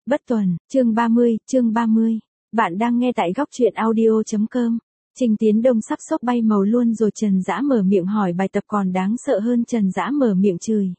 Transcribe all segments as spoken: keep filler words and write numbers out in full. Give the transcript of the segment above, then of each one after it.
Bất Tuần, chương ba mươi, chương ba mươi. Bạn đang nghe tại góc truyện audio.com. Trình Tiến Đông sắp sốc bay màu luôn rồi Trần Dã mở miệng hỏi bài tập còn đáng sợ hơn Trần Dã mở miệng chửi.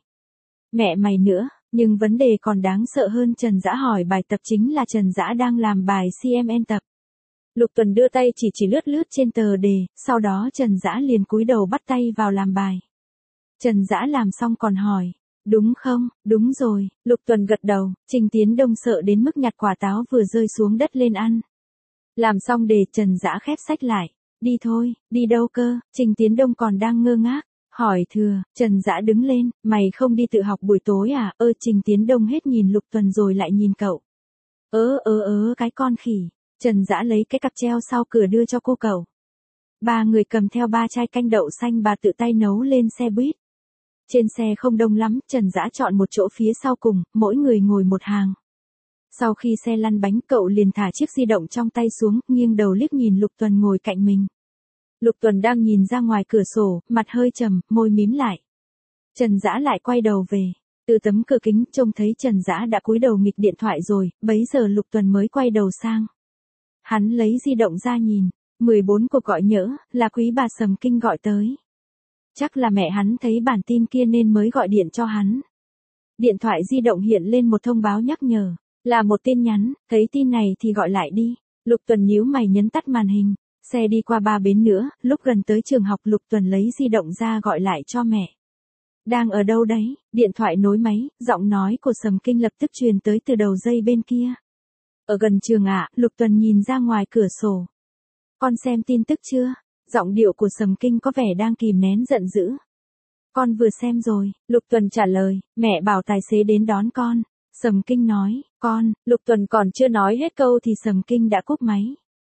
Mẹ mày nữa, nhưng vấn đề còn đáng sợ hơn Trần Dã hỏi bài tập chính là Trần Dã đang làm bài xê em en tập. Lục Tuần đưa tay chỉ chỉ lướt lướt trên tờ đề, sau đó Trần Dã liền cúi đầu bắt tay vào làm bài. Trần Dã làm xong còn hỏi. Đúng không, đúng rồi, Lục Tuần gật đầu, Trình Tiến Đông sợ đến mức nhặt quả táo vừa rơi xuống đất lên ăn. Làm xong đề Trần Dã khép sách lại, đi thôi, đi đâu cơ, Trình Tiến Đông còn đang ngơ ngác, hỏi thừa, Trần Dã đứng lên, mày không đi tự học buổi tối à, ơ Trình Tiến Đông hết nhìn Lục Tuần rồi lại nhìn cậu. Ớ ớ ớ cái con khỉ, Trần Dã lấy cái cặp treo sau cửa đưa cho cô cậu. Ba người cầm theo ba chai canh đậu xanh bà tự tay nấu lên xe buýt. Trên xe không đông lắm, Trần Dã chọn một chỗ phía sau cùng, mỗi người ngồi một hàng. Sau khi xe lăn bánh cậu liền thả chiếc di động trong tay xuống, nghiêng đầu liếc nhìn Lục Tuần ngồi cạnh mình. Lục Tuần đang nhìn ra ngoài cửa sổ, mặt hơi trầm, môi mím lại. Trần Dã lại quay đầu về. Từ tấm cửa kính trông thấy Trần Dã đã cúi đầu nghịch điện thoại rồi, bấy giờ Lục Tuần mới quay đầu sang. Hắn lấy di động ra nhìn, mười bốn cuộc gọi nhỡ, là quý bà Sầm Kinh gọi tới. Chắc là mẹ hắn thấy bản tin kia nên mới gọi điện cho hắn. Điện thoại di động hiện lên một thông báo nhắc nhở, là một tin nhắn, thấy tin này thì gọi lại đi. Lục Tuần nhíu mày nhấn tắt màn hình, xe đi qua ba bến nữa, lúc gần tới trường học Lục Tuần lấy di động ra gọi lại cho mẹ. Đang ở đâu đấy? Điện thoại nối máy, giọng nói của Sầm Kinh lập tức truyền tới từ đầu dây bên kia. Ở gần trường ạ, Lục Tuần nhìn ra ngoài cửa sổ. Con xem tin tức chưa? Giọng điệu của Sầm Kinh có vẻ đang kìm nén giận dữ. Con vừa xem rồi, Lục Tuần trả lời, mẹ bảo tài xế đến đón con. Sầm Kinh nói, con, Lục Tuần còn chưa nói hết câu thì Sầm Kinh đã cúp máy.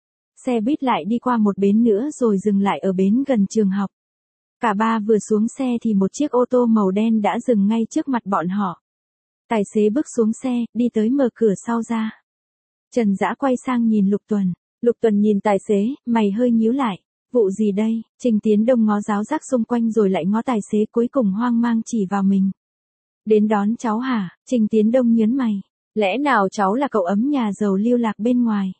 Xe buýt lại đi qua một bến nữa rồi dừng lại ở bến gần trường học. Cả ba vừa xuống xe thì một chiếc ô tô màu đen đã dừng ngay trước mặt bọn họ. Tài xế bước xuống xe, đi tới mở cửa sau ra. Trần Dã quay sang nhìn Lục Tuần. Lục Tuần nhìn tài xế, mày hơi nhíu lại. Vụ gì đây? Trình Tiến Đông ngó giáo giác xung quanh rồi lại ngó tài xế cuối cùng hoang mang chỉ vào mình. Đến đón cháu hả? Trình Tiến Đông nhớn mày. Lẽ nào cháu là cậu ấm nhà giàu lưu lạc bên ngoài?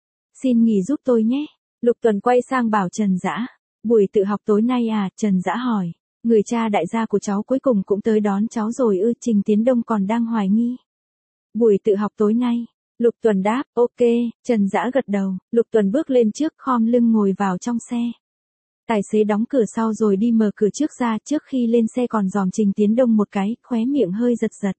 Xin nghỉ giúp tôi nhé. Lục Tuần quay sang bảo Trần Dã. Buổi tự học tối nay à? Trần Dã hỏi. Người cha đại gia của cháu cuối cùng cũng tới đón cháu rồi ư? Trình Tiến Đông còn đang hoài nghi. Buổi tự học tối nay. Lục Tuần đáp, ok, Trần Dã gật đầu, Lục Tuần bước lên trước khom lưng ngồi vào trong xe. Tài xế đóng cửa sau rồi đi mở cửa trước ra, trước khi lên xe còn dòm Trình Tiến Đông một cái, khóe miệng hơi giật giật.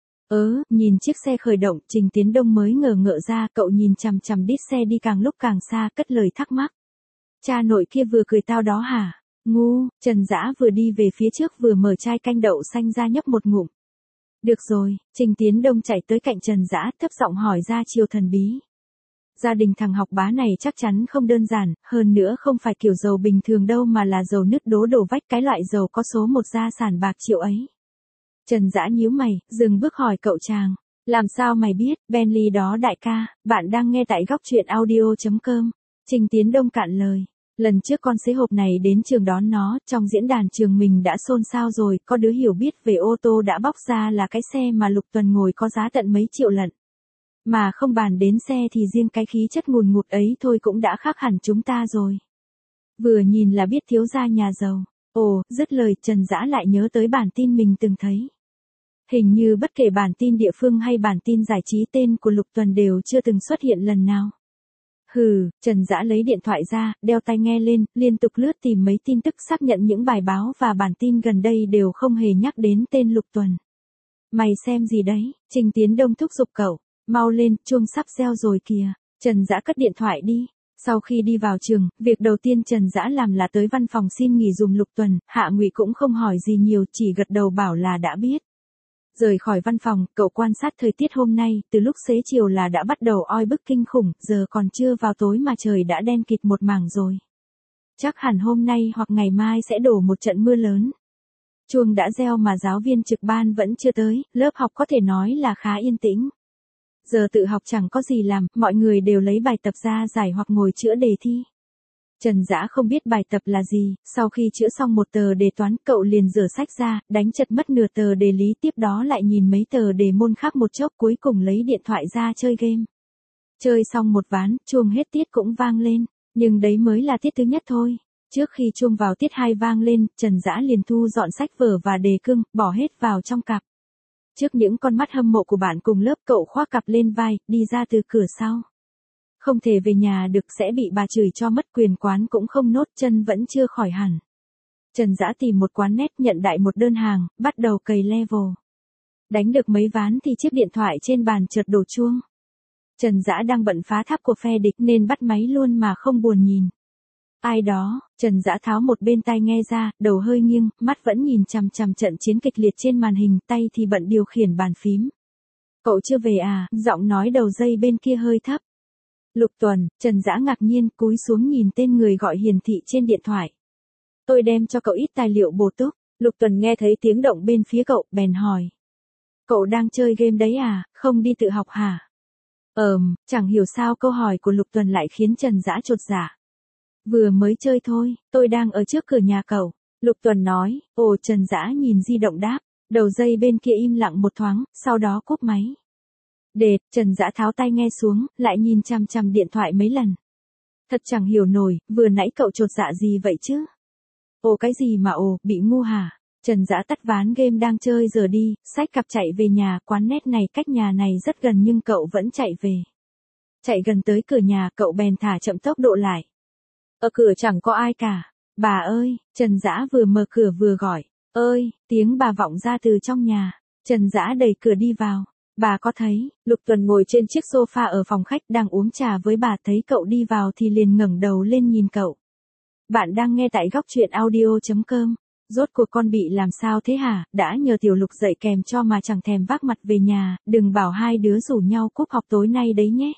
Ớ, nhìn chiếc xe khởi động, Trình Tiến Đông mới ngờ ngợ ra, cậu nhìn chằm chằm đít xe đi càng lúc càng xa, cất lời thắc mắc. Cha nội kia vừa cười tao đó hả? Ngu, Trần Dã vừa đi về phía trước vừa mở chai canh đậu xanh ra nhấp một ngụm. Được rồi, Trình Tiến Đông chạy tới cạnh Trần Dã, thấp giọng hỏi ra chiều thần bí. Gia đình thằng học bá này chắc chắn không đơn giản, hơn nữa không phải kiểu giàu bình thường đâu mà là giàu nứt đố đổ vách, cái loại giàu có số một gia sản bạc triệu ấy. Trần Dã nhíu mày, dừng bước hỏi cậu chàng. Làm sao mày biết? Bentley đó đại ca, bạn đang nghe tại góc truyện audio.com. Trình Tiến Đông cạn lời. Lần trước con xế hộp này đến trường đón nó, trong diễn đàn trường mình đã xôn xao rồi, có đứa hiểu biết về ô tô đã bóc ra là cái xe mà Lục Tuần ngồi có giá tận mấy triệu lận. Mà không bàn đến xe thì riêng cái khí chất ngùn ngụt ấy thôi cũng đã khác hẳn chúng ta rồi. Vừa nhìn là biết thiếu gia nhà giàu. Ồ, dứt lời Trần Dã lại nhớ tới bản tin mình từng thấy. Hình như bất kể bản tin địa phương hay bản tin giải trí tên của Lục Tuần đều chưa từng xuất hiện lần nào. Hừ, Trần Dã lấy điện thoại ra, đeo tai nghe lên, liên tục lướt tìm mấy tin tức xác nhận những bài báo và bản tin gần đây đều không hề nhắc đến tên Lục Tuần. Mày xem gì đấy? Trình Tiến Đông thúc giục cậu. Mau lên, chuông sắp reo rồi kìa. Trần Dã cất điện thoại đi. Sau khi đi vào trường, việc đầu tiên Trần Dã làm là tới văn phòng xin nghỉ dùm Lục Tuần, Hạ Ngụy cũng không hỏi gì nhiều, chỉ gật đầu bảo là đã biết. Rời khỏi văn phòng, cậu quan sát thời tiết hôm nay, từ lúc xế chiều là đã bắt đầu oi bức kinh khủng, giờ còn chưa vào tối mà trời đã đen kịt một mảng rồi. Chắc hẳn hôm nay hoặc ngày mai sẽ đổ một trận mưa lớn. Chuông đã reo mà giáo viên trực ban vẫn chưa tới, lớp học có thể nói là khá yên tĩnh. Giờ tự học chẳng có gì làm, mọi người đều lấy bài tập ra giải hoặc ngồi chữa đề thi. Trần Dã không biết bài tập là gì, sau khi chữa xong một tờ đề toán, cậu liền rửa sách ra, đánh chật mất nửa tờ đề lý, tiếp đó lại nhìn mấy tờ đề môn khác một chốc, cuối cùng lấy điện thoại ra chơi game. Chơi xong một ván, chuông hết tiết cũng vang lên, nhưng đấy mới là tiết thứ nhất thôi. Trước khi chuông vào tiết hai vang lên, Trần Dã liền thu dọn sách vở và đề cương, bỏ hết vào trong cặp. Trước những con mắt hâm mộ của bạn cùng lớp, cậu khoác cặp lên vai, đi ra từ cửa sau. Không thể về nhà được, sẽ bị bà chửi cho mất quyền, quán cũng không nốt, chân vẫn chưa khỏi hẳn. Trần Dã tìm một quán net, nhận đại một đơn hàng, bắt đầu cày level. Đánh được mấy ván thì chiếc điện thoại trên bàn chợt đổ chuông. Trần Dã đang bận phá tháp của phe địch nên bắt máy luôn mà không buồn nhìn. Ai đó? Trần Dã tháo một bên tai nghe ra, đầu hơi nghiêng, mắt vẫn nhìn chằm chằm trận chiến kịch liệt trên màn hình, tay thì bận điều khiển bàn phím. Cậu chưa về à? Giọng nói đầu dây bên kia hơi thấp. Lục Tuần. Trần Dã ngạc nhiên cúi xuống nhìn tên người gọi hiển thị trên điện thoại. Tôi đem cho cậu ít tài liệu bổ túc. Lục Tuần nghe thấy tiếng động bên phía cậu, bèn hỏi. Cậu đang chơi game đấy à, không đi tự học hả? Ờm, chẳng hiểu sao câu hỏi của Lục Tuần lại khiến Trần Dã chột dạ. Vừa mới chơi thôi, tôi đang ở trước cửa nhà cậu. Lục Tuần nói. Ồ, Trần Dã nhìn di động đáp. Đầu dây bên kia im lặng một thoáng, sau đó cúp máy. Đệt, Trần Dã tháo tai nghe xuống, lại nhìn chằm chằm điện thoại mấy lần. Thật chẳng hiểu nổi, vừa nãy cậu chột dạ gì vậy chứ? Ồ cái gì mà ồ, bị ngu hả? Trần Dã tắt ván game đang chơi giờ đi, xách cặp chạy về nhà, quán net này cách nhà này rất gần nhưng cậu vẫn chạy về. Chạy gần tới cửa nhà, cậu bèn thả chậm tốc độ lại. Ở cửa chẳng có ai cả. Bà ơi, Trần Dã vừa mở cửa vừa gọi. Ơi, tiếng bà vọng ra từ trong nhà. Trần Dã đẩy cửa đi vào. Bà có thấy, Lục Tuần ngồi trên chiếc sofa ở phòng khách đang uống trà với bà, thấy cậu đi vào thì liền ngẩng đầu lên nhìn cậu. Bạn đang nghe tại góc truyện audio chấm com. Rốt cuộc con bị làm sao thế hả, đã nhờ Tiểu Lục dạy kèm cho mà chẳng thèm vác mặt về nhà, đừng bảo hai đứa rủ nhau cúp học tối nay đấy nhé.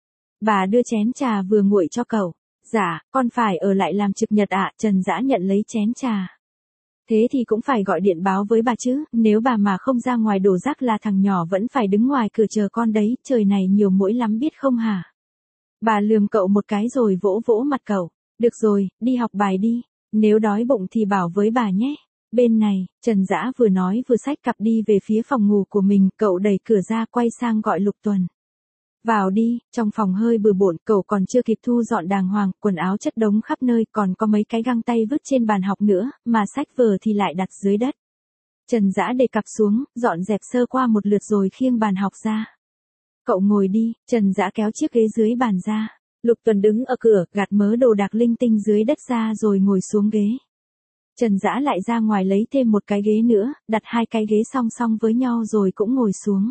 Bà đưa chén trà vừa nguội cho cậu. Dạ, con phải ở lại làm trực nhật ạ. Trần Dã nhận lấy chén trà. Thế thì cũng phải gọi điện báo với bà chứ, nếu bà mà không ra ngoài đổ rác là thằng nhỏ vẫn phải đứng ngoài cửa chờ con đấy, trời này nhiều muỗi lắm biết không hả? Bà lườm cậu một cái rồi vỗ vỗ mặt cậu. Được rồi, đi học bài đi, nếu đói bụng thì bảo với bà nhé. Bên này, Trần Dã vừa nói vừa xách cặp đi về phía phòng ngủ của mình, cậu đẩy cửa ra quay sang gọi Lục Tuần. Vào đi, trong phòng hơi bừa bộn, cậu còn chưa kịp thu dọn đàng hoàng, quần áo chất đống khắp nơi, còn có mấy cái găng tay vứt trên bàn học nữa, mà sách vở thì lại đặt dưới đất. Trần Dã để cặp xuống, dọn dẹp sơ qua một lượt rồi khiêng bàn học ra. Cậu ngồi đi. Trần Dã kéo chiếc ghế dưới bàn ra. Lục Tuần đứng ở cửa, gạt mớ đồ đạc linh tinh dưới đất ra rồi ngồi xuống ghế. Trần Dã lại ra ngoài lấy thêm một cái ghế nữa, đặt hai cái ghế song song với nhau rồi cũng ngồi xuống.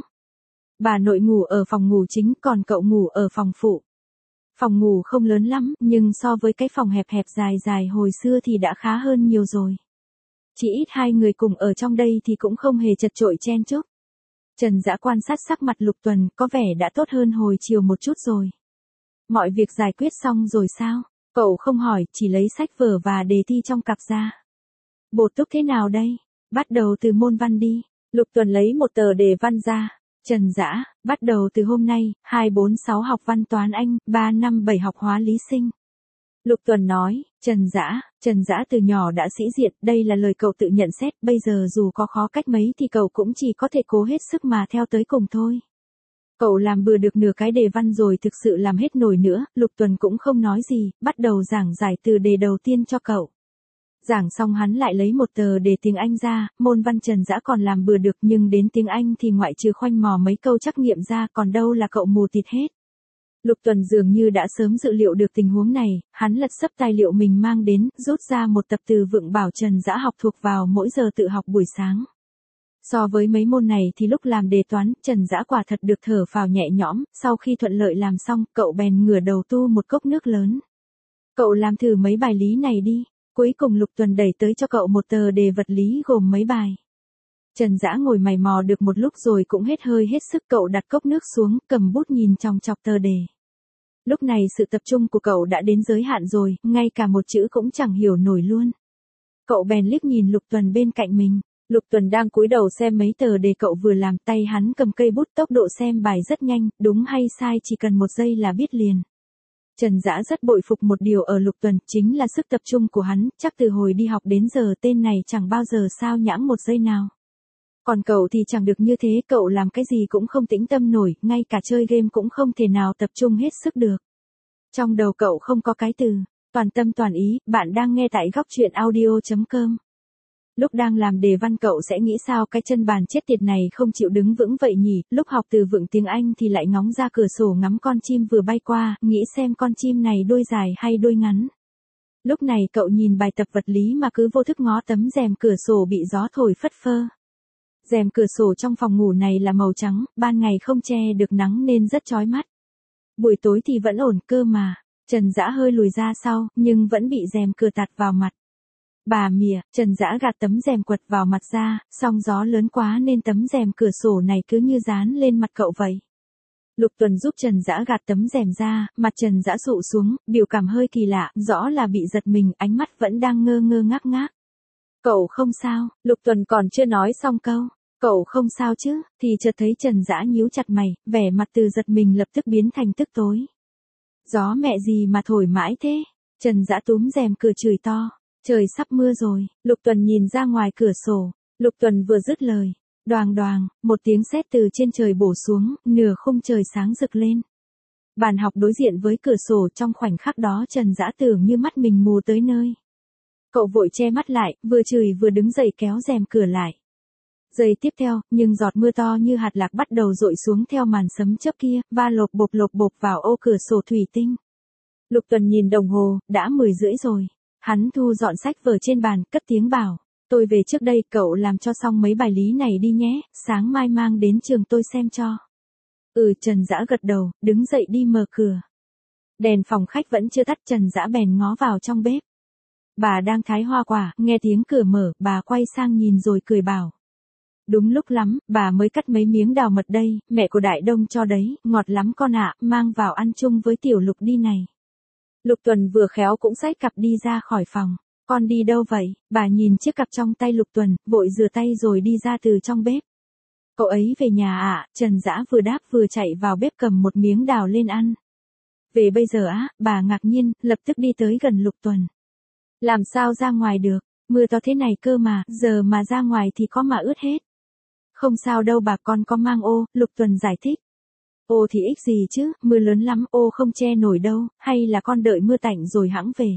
Bà nội ngủ ở phòng ngủ chính, còn cậu ngủ ở phòng phụ. Phòng ngủ không lớn lắm, nhưng so với cái phòng hẹp hẹp dài dài hồi xưa thì đã khá hơn nhiều rồi. Chỉ ít hai người cùng ở trong đây thì cũng không hề chật chội chen chúc. Trần Dã quan sát sắc mặt Lục Tuần, có vẻ đã tốt hơn hồi chiều một chút rồi. Mọi việc giải quyết xong rồi sao? Cậu không hỏi, chỉ lấy sách vở và đề thi trong cặp ra. Bổ túc thế nào đây? Bắt đầu từ môn văn đi. Lục Tuần lấy một tờ đề văn ra. Trần Dã, bắt đầu từ hôm nay, hai bốn sáu học văn toán Anh, ba năm bảy học hóa lý sinh. Lục Tuần nói. Trần Dã, Trần Dã từ nhỏ đã sĩ diện, đây là lời cậu tự nhận xét, bây giờ dù có khó cách mấy thì cậu cũng chỉ có thể cố hết sức mà theo tới cùng thôi. Cậu làm bừa được nửa cái đề văn rồi, thực sự làm hết nổi nữa. Lục Tuần cũng không nói gì, bắt đầu giảng giải từ đề đầu tiên cho cậu. Giảng xong hắn lại lấy một tờ đề tiếng Anh ra, môn văn Trần Dã còn làm bừa được nhưng đến tiếng Anh thì ngoại trừ khoanh mò mấy câu trắc nghiệm ra còn đâu là cậu mù tịt hết. Lục Tuần dường như đã sớm dự liệu được tình huống này, hắn lật xấp tài liệu mình mang đến, rút ra một tập từ vựng bảo Trần Dã học thuộc vào mỗi giờ tự học buổi sáng. So với mấy môn này thì lúc làm đề toán, Trần Dã quả thật được thở phào nhẹ nhõm, sau khi thuận lợi làm xong, cậu bèn ngửa đầu tu một cốc nước lớn. Cậu làm thử mấy bài lý này đi. Cuối cùng Lục Tuần đẩy tới cho cậu một tờ đề vật lý gồm mấy bài. Trần Dã ngồi mày mò được một lúc rồi cũng hết hơi hết sức, cậu đặt cốc nước xuống, cầm bút nhìn chòng chọc tờ đề. Lúc này sự tập trung của cậu đã đến giới hạn rồi, ngay cả một chữ cũng chẳng hiểu nổi luôn. Cậu bèn liếc nhìn Lục Tuần bên cạnh mình. Lục Tuần đang cúi đầu xem mấy tờ đề cậu vừa làm, tay hắn cầm cây bút, tốc độ xem bài rất nhanh, đúng hay sai chỉ cần một giây là biết liền. Trần Dã rất bội phục một điều ở Lục Tuần, chính là sức tập trung của hắn, chắc từ hồi đi học đến giờ tên này chẳng bao giờ sao nhãng một giây nào. Còn cậu thì chẳng được như thế, cậu làm cái gì cũng không tĩnh tâm nổi, ngay cả chơi game cũng không thể nào tập trung hết sức được. Trong đầu cậu không có cái từ toàn tâm toàn ý. Bạn đang nghe tại góc truyện audio chấm com. Lúc đang làm đề văn cậu sẽ nghĩ sao cái chân bàn chết tiệt này không chịu đứng vững vậy nhỉ, lúc học từ vựng tiếng Anh thì lại ngóng ra cửa sổ ngắm con chim vừa bay qua, nghĩ xem con chim này đuôi dài hay đuôi ngắn. Lúc này cậu nhìn bài tập vật lý mà cứ vô thức ngó tấm rèm cửa sổ bị gió thổi phất phơ. Rèm cửa sổ trong phòng ngủ này là màu trắng, ban ngày không che được nắng nên rất chói mắt. Buổi tối thì vẫn ổn cơ mà. Trần Dã hơi lùi ra sau, nhưng vẫn bị rèm cửa tạt vào mặt. Bà mỉa, Trần Dã gạt tấm rèm quật vào mặt ra, song gió lớn quá nên tấm rèm cửa sổ này cứ như dán lên mặt cậu vậy. Lục Tuần giúp Trần Dã gạt tấm rèm ra, mặt Trần Dã sụ xuống, biểu cảm hơi kỳ lạ, rõ là bị giật mình, ánh mắt vẫn đang ngơ ngơ ngác ngác. Cậu không sao, Lục Tuần còn chưa nói xong câu, cậu không sao chứ, thì chợt thấy Trần Dã nhíu chặt mày, vẻ mặt từ giật mình lập tức biến thành tức tối. Gió mẹ gì mà thổi mãi thế? Trần Dã túm rèm cửa chửi to. Trời sắp mưa rồi. Lục Tuần nhìn ra ngoài cửa sổ. Lục Tuần vừa dứt lời, đoàng đoàng, một tiếng sét từ trên trời bổ xuống, nửa khung trời sáng rực lên. Bàn học đối diện với cửa sổ, trong khoảnh khắc đó Trần Dã tưởng như mắt mình mù tới nơi. Cậu vội che mắt lại, vừa chửi vừa đứng dậy kéo rèm cửa lại. Giây tiếp theo, nhưng giọt mưa to như hạt lạc bắt đầu dội xuống theo màn sấm chớp kia, va lộp bộp lộp bộp vào ô cửa sổ thủy tinh. Lục Tuần nhìn đồng hồ, đã mười rưỡi rồi. Hắn thu dọn sách vở trên bàn, cất tiếng bảo, tôi về trước đây, cậu làm cho xong mấy bài lý này đi nhé, sáng mai mang đến trường tôi xem cho. Ừ, Trần Dã gật đầu, đứng dậy đi mở cửa. Đèn phòng khách vẫn chưa tắt, Trần Dã bèn ngó vào trong bếp. Bà đang thái hoa quả, nghe tiếng cửa mở, bà quay sang nhìn rồi cười bảo. Đúng lúc lắm, bà mới cắt mấy miếng đào mật đây, mẹ của Đại Đông cho đấy, ngọt lắm con ạ, mang vào ăn chung với tiểu Lục đi này. Lục Tuần vừa khéo cũng xách cặp đi ra khỏi phòng. Con đi đâu vậy? Bà nhìn chiếc cặp trong tay Lục Tuần, vội rửa tay rồi đi ra từ trong bếp. Cậu ấy về nhà ạ, à? Trần Dã vừa đáp vừa chạy vào bếp cầm một miếng đào lên ăn. Về bây giờ á, bà ngạc nhiên, lập tức đi tới gần Lục Tuần. Làm sao ra ngoài được, mưa to thế này cơ mà, giờ mà ra ngoài thì có mà ướt hết. Không sao đâu bà, con có mang ô, Lục Tuần giải thích. Ô thì ích gì chứ, mưa lớn lắm, ô không che nổi đâu, hay là con đợi mưa tạnh rồi hẵng về.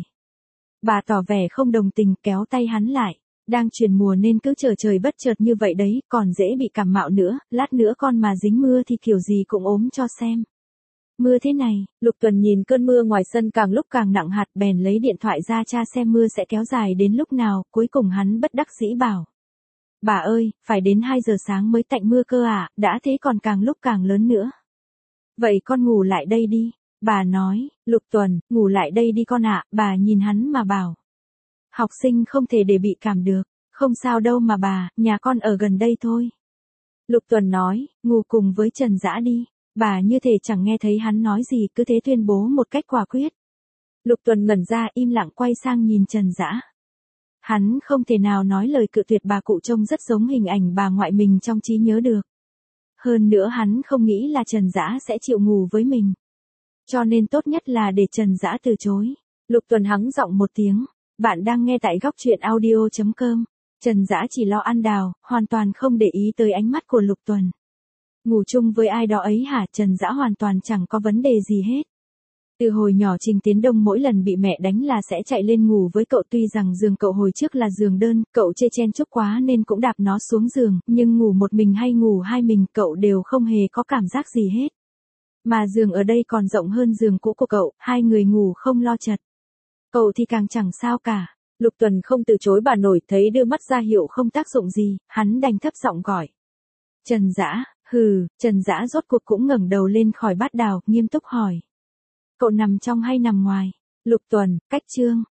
Bà tỏ vẻ không đồng tình, kéo tay hắn lại. Đang chuyển mùa nên cứ chờ trời bất chợt như vậy đấy, còn dễ bị cảm mạo nữa, lát nữa con mà dính mưa thì kiểu gì cũng ốm cho xem. Mưa thế này, Lục Tuần nhìn cơn mưa ngoài sân càng lúc càng nặng hạt, bèn lấy điện thoại ra tra xem mưa sẽ kéo dài đến lúc nào, cuối cùng hắn bất đắc dĩ bảo. Bà ơi, phải đến hai giờ sáng mới tạnh mưa cơ à, đã thế còn càng lúc càng lớn nữa. Vậy con ngủ lại đây đi, bà nói. Lục Tuần, ngủ lại đây đi con ạ, bà nhìn hắn mà bảo. Học sinh không thể để bị cảm được, không sao đâu mà bà, nhà con ở gần đây thôi. Lục Tuần nói, ngủ cùng với Trần Dã đi, bà như thể chẳng nghe thấy hắn nói gì, cứ thế tuyên bố một cách quả quyết. Lục Tuần ngẩn ra im lặng quay sang nhìn Trần Dã. Hắn không thể nào nói lời cự tuyệt bà cụ trông rất giống hình ảnh bà ngoại mình trong trí nhớ được. Hơn nữa hắn không nghĩ là Trần Dã sẽ chịu ngủ với mình. Cho nên tốt nhất là để Trần Dã từ chối. Lục Tuần hắng giọng một tiếng. Bạn đang nghe tại góc truyện audio chấm com. Trần Dã chỉ lo ăn đào, hoàn toàn không để ý tới ánh mắt của Lục Tuần. Ngủ chung với ai đó ấy hả? Trần Dã hoàn toàn chẳng có vấn đề gì hết. Từ hồi nhỏ Trình Tiến Đông mỗi lần bị mẹ đánh là sẽ chạy lên ngủ với cậu, tuy rằng giường cậu hồi trước là giường đơn, cậu chê chen chúc quá nên cũng đạp nó xuống giường, nhưng ngủ một mình hay ngủ hai mình cậu đều không hề có cảm giác gì hết. Mà giường ở đây còn rộng hơn giường cũ của cậu, hai người ngủ không lo chật. Cậu thì càng chẳng sao cả. Lục Tuần không từ chối bà nổi, thấy đưa mắt ra hiệu không tác dụng gì, hắn đành thấp giọng gọi. Trần Dã, hừ, Trần Dã rốt cuộc cũng ngẩng đầu lên khỏi bát đào, nghiêm túc hỏi. Cậu nằm trong hay nằm ngoài? Lục Tuần, cách chương.